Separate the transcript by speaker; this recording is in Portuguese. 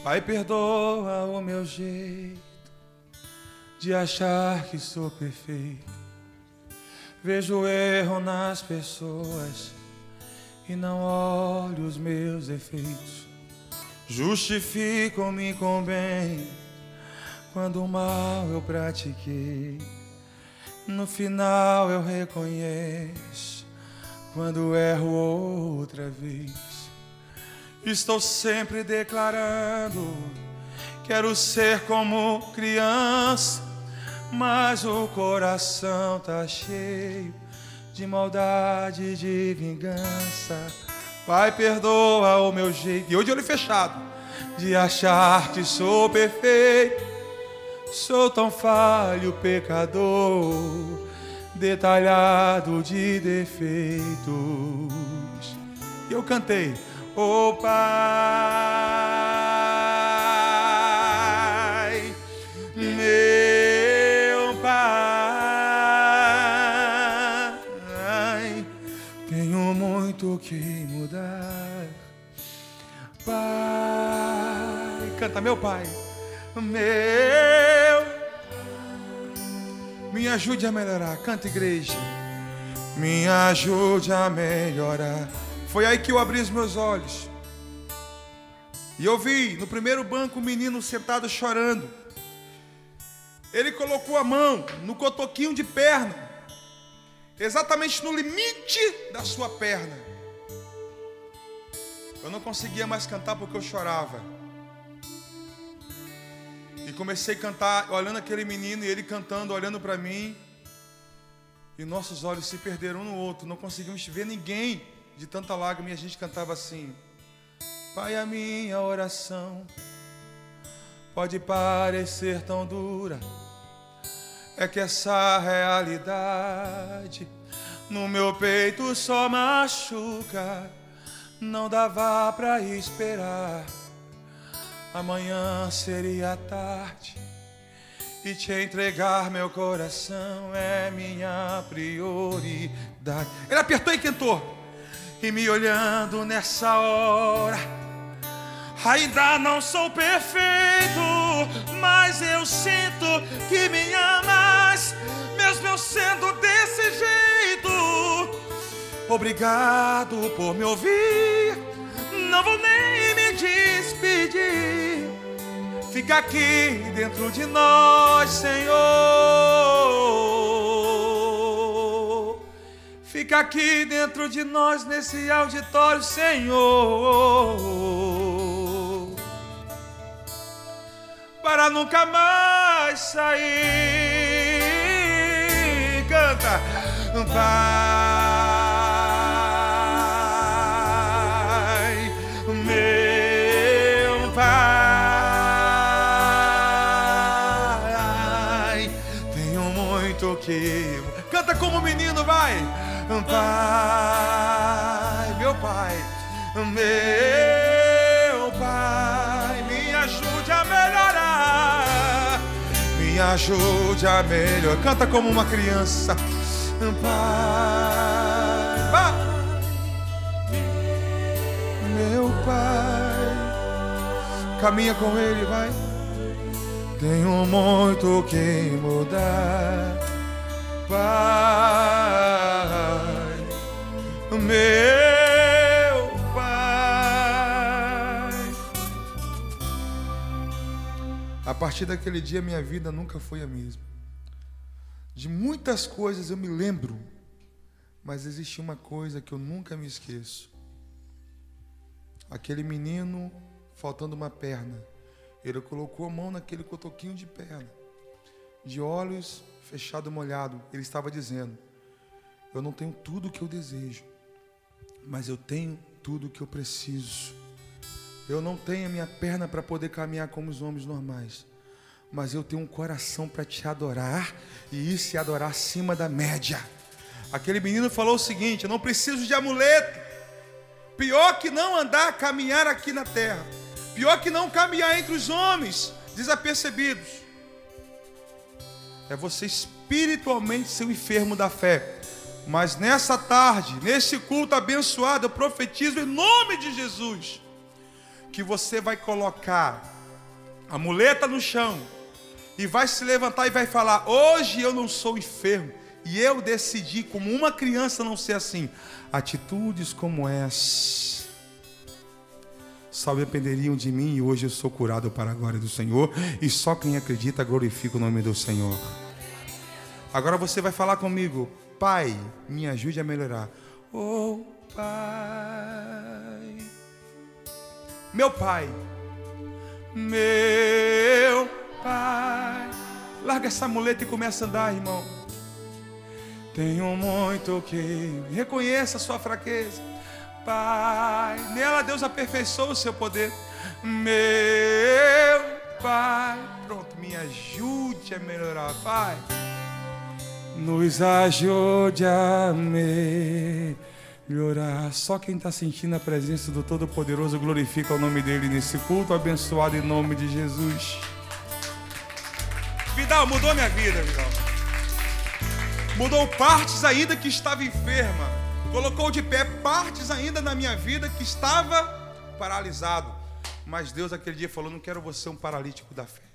Speaker 1: Pai, perdoa o meu jeito de achar que sou perfeito. Vejo o erro nas pessoas e não olho os meus defeitos. Justifico-me com bem quando o mal eu pratiquei. No final eu reconheço quando erro outra vez. Estou sempre declarando, quero ser como criança, mas o coração tá cheio de maldade e de vingança. Pai, perdoa o meu jeito, e hoje olho fechado, de achar que sou perfeito. Sou tão falho, pecador, detalhado de defeitos. E eu cantei: oh Pai, meu Pai, tenho muito que mudar. Pai, canta, meu Pai, me ajude a melhorar. Canta, igreja. Me ajude a melhorar. Foi aí que eu abri os meus olhos e eu vi no primeiro banco um menino sentado chorando. Ele colocou a mão no cotoquinho de perna, exatamente no limite da sua perna. Eu não conseguia mais cantar porque eu chorava. E comecei a cantar olhando aquele menino e ele cantando, olhando para mim. E nossos olhos se perderam um no outro, não conseguimos ver ninguém de tanta lágrima. E a gente cantava assim: Pai, a minha oração pode parecer tão dura, é que essa realidade no meu peito só machuca. Não dava pra esperar, amanhã seria tarde, e te entregar meu coração é minha prioridade. Ele apertou e cantou. E me olhando nessa hora, ainda não sou perfeito, mas eu sinto que me amas, mesmo eu sendo desse jeito. Obrigado por me ouvir, não vou nem me despedir. Fica aqui dentro de nós, Senhor. Fica aqui dentro de nós, nesse auditório, Senhor, para nunca mais sair. Canta, Pai, meu Pai, tenho muito que... Canta como menino, vai. Pai, meu Pai, meu Pai, me ajude a melhorar, me ajude a melhorar. Canta como uma criança. Pai, vai. Meu Pai, caminha com Ele, vai. Tenho muito que mudar. Pai, meu Pai. A partir daquele dia minha vida nunca foi a mesma. De muitas coisas eu me lembro, mas existe uma coisa que eu nunca me esqueço. Aquele menino faltando uma perna, ele colocou a mão naquele cotoquinho de perna, de olhos fechado, molhado. Ele estava dizendo: eu não tenho tudo o que eu desejo, mas eu tenho tudo o que eu preciso. Eu não tenho a minha perna para poder caminhar como os homens normais, mas eu tenho um coração para te adorar, e isso é adorar acima da média. Aquele menino falou o seguinte: eu não preciso de amuleto. Pior que não andar, caminhar aqui na terra, pior que não caminhar entre os homens desapercebidos, é você espiritualmente ser o enfermo da fé. Mas nessa tarde, nesse culto abençoado, eu profetizo em nome de Jesus que você vai colocar a muleta no chão, e vai se levantar e vai falar: hoje eu não sou enfermo, e eu decidi, como uma criança, não ser assim. Atitudes como essa só dependeriam de mim, e hoje eu sou curado para a glória do Senhor, e só quem acredita glorifica o nome do Senhor. Agora você vai falar comigo: Pai, me ajude a melhorar. Oh, Pai, meu Pai, meu Pai. Larga essa muleta e começa a andar, irmão. Tenho muito que... Reconheça a sua fraqueza. Pai, nela Deus aperfeiçoa o seu poder. Meu Pai, pronto, me ajude a melhorar, Pai. Nos ajude a melhorar. Só quem está sentindo a presença do Todo-Poderoso glorifica o nome dele nesse culto abençoado em nome de Jesus. Vidal, mudou minha vida, Vidal. Mudou partes ainda que estava enferma. Colocou de pé partes ainda na minha vida que estava paralisado. Mas Deus aquele dia falou: não quero você um paralítico da fé.